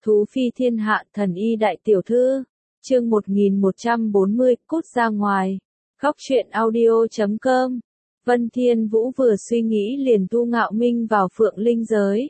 Thú phi thiên hạ thần y đại tiểu thư. Chương 1140, cút ra ngoài. Góc truyện audio.com. Vân Thiên Vũ vừa suy nghĩ liền thu Ngạo Minh vào Phượng Linh giới.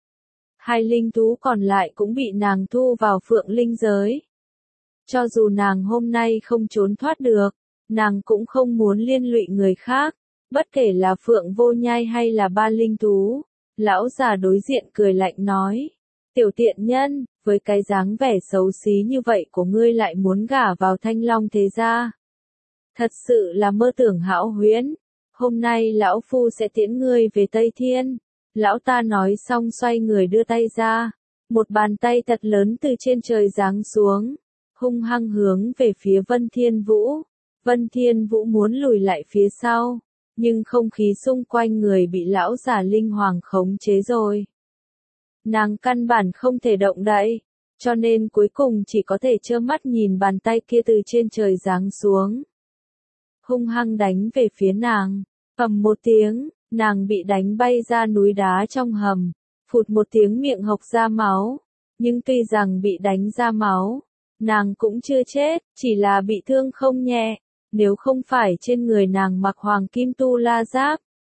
Hai linh thú còn lại cũng bị nàng thu vào Phượng Linh giới. Cho dù nàng hôm nay không trốn thoát được, nàng cũng không muốn liên lụy người khác, bất kể là Phượng Vô Nhai hay là ba linh thú. Lão già đối diện cười lạnh nói, tiểu tiện nhân, với cái dáng vẻ xấu xí như vậy của ngươi lại muốn gả vào Thanh Long thế gia. Thật sự là mơ tưởng hão huyễn, hôm nay lão phu sẽ tiễn ngươi về Tây Thiên. Lão ta nói xong xoay người đưa tay ra, một bàn tay thật lớn từ trên trời giáng xuống, hung hăng hướng về phía Vân Thiên Vũ. Vân Thiên Vũ muốn lùi lại phía sau, nhưng không khí xung quanh người bị lão già linh hoàng khống chế rồi. Nàng căn bản không thể động đậy, cho nên cuối cùng chỉ có thể trơ mắt nhìn bàn tay kia từ trên trời giáng xuống, hung hăng đánh về phía nàng. Ầm một tiếng, nàng bị đánh bay ra núi đá trong hầm, phụt một tiếng miệng hộc ra máu. Nhưng tuy rằng bị đánh ra máu, nàng cũng chưa chết, chỉ là bị thương không nhẹ. Nếu không phải trên người nàng mặc hoàng kim tu la giáp,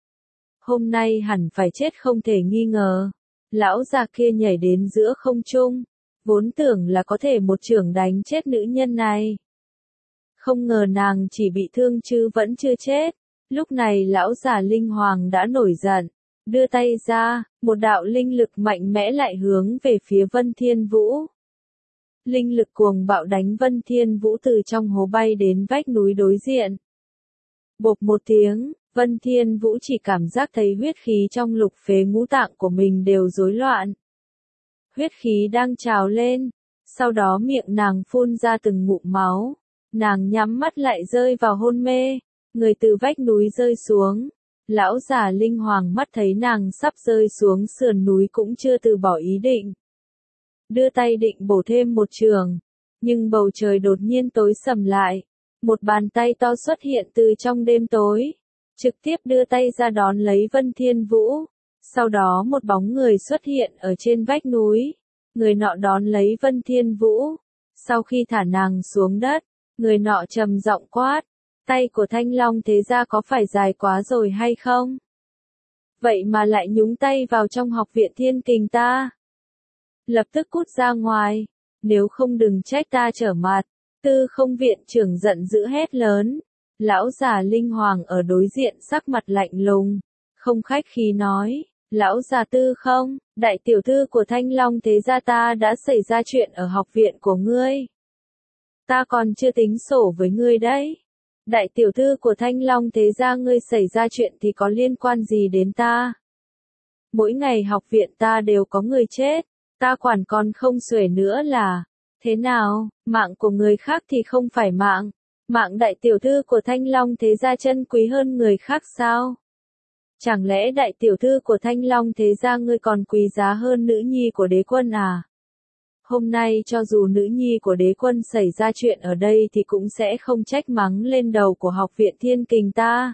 hôm nay hẳn phải chết không thể nghi ngờ. Lão già kia nhảy đến giữa không trung, vốn tưởng là có thể một chưởng đánh chết nữ nhân này. Không ngờ nàng chỉ bị thương chứ vẫn chưa chết. Lúc này lão già linh hoàng đã nổi giận, đưa tay ra, một đạo linh lực mạnh mẽ lại hướng về phía Vân Thiên Vũ. Linh lực cuồng bạo đánh Vân Thiên Vũ từ trong hố bay đến vách núi đối diện. Bộp một tiếng, Vân Thiên Vũ chỉ cảm giác thấy huyết khí trong lục phế ngũ tạng của mình đều rối loạn. Huyết khí đang trào lên, sau đó miệng nàng phun ra từng ngụm máu, nàng nhắm mắt lại rơi vào hôn mê, người từ vách núi rơi xuống. Lão già linh hoàng mắt thấy nàng sắp rơi xuống sườn núi cũng chưa từ bỏ ý định. Đưa tay định bổ thêm một chưởng, nhưng bầu trời đột nhiên tối sầm lại. Một bàn tay to xuất hiện từ trong đêm tối, trực tiếp đưa tay ra đón lấy Vân Thiên Vũ. Sau đó một bóng người xuất hiện ở trên vách núi, người nọ đón lấy Vân Thiên Vũ. Sau khi thả nàng xuống đất, người nọ trầm giọng quát, tay của Thanh Long thế gia có phải dài quá rồi hay không? Vậy mà lại nhúng tay vào trong học viện Thiên Kình ta. Lập tức cút ra ngoài, nếu không đừng trách ta trở mặt. Tư Không viện trưởng giận dữ hét lớn. Lão già linh hoàng ở đối diện sắc mặt lạnh lùng, không khách khí nói, lão già Tư Không, đại tiểu thư của Thanh Long thế gia ta đã xảy ra chuyện ở học viện của ngươi. Ta còn chưa tính sổ với ngươi đấy. Đại tiểu thư của Thanh Long thế gia ngươi xảy ra chuyện thì có liên quan gì đến ta? Mỗi ngày học viện ta đều có người chết, ta quản còn không xuể nữa là. Thế nào, mạng của người khác thì không phải mạng. Mạng đại tiểu thư của Thanh Long thế gia chân quý hơn người khác sao? Chẳng lẽ đại tiểu thư của Thanh Long thế gia ngươi còn quý giá hơn nữ nhi của đế quân à? Hôm nay cho dù nữ nhi của đế quân xảy ra chuyện ở đây thì cũng sẽ không trách mắng lên đầu của học viện Thiên Kình ta.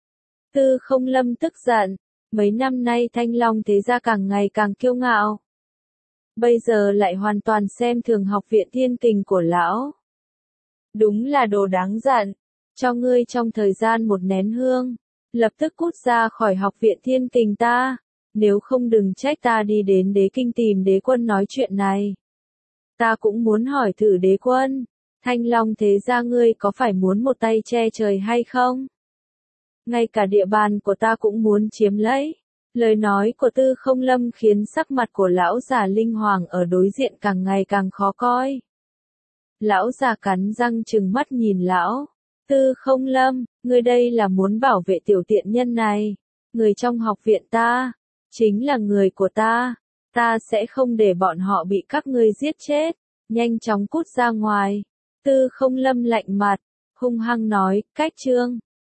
Tư Không Lâm tức giận, mấy năm nay Thanh Long thế gia càng ngày càng kiêu ngạo. Bây giờ lại hoàn toàn xem thường học viện Thiên Kình của lão. Đúng là đồ đáng giận, cho ngươi trong thời gian một nén hương, lập tức cút ra khỏi học viện Thiên Kình ta, nếu không đừng trách ta đi đến đế kinh tìm đế quân nói chuyện này. Ta cũng muốn hỏi thử đế quân, Thanh Long thế gia ngươi có phải muốn một tay che trời hay không? Ngay cả địa bàn của ta cũng muốn chiếm lấy. Lời nói của Tư Không Lâm khiến sắc mặt của lão già linh hoàng ở đối diện càng ngày càng khó coi. Lão già cắn răng trừng mắt nhìn lão. Tư Không Lâm, ngươi đây là muốn bảo vệ tiểu tiện nhân này. Người trong học viện ta, chính là người của ta. Ta sẽ không để bọn họ bị các ngươi giết chết. Nhanh chóng cút ra ngoài. Tư Không Lâm lạnh mặt, hung hăng nói, cách chương.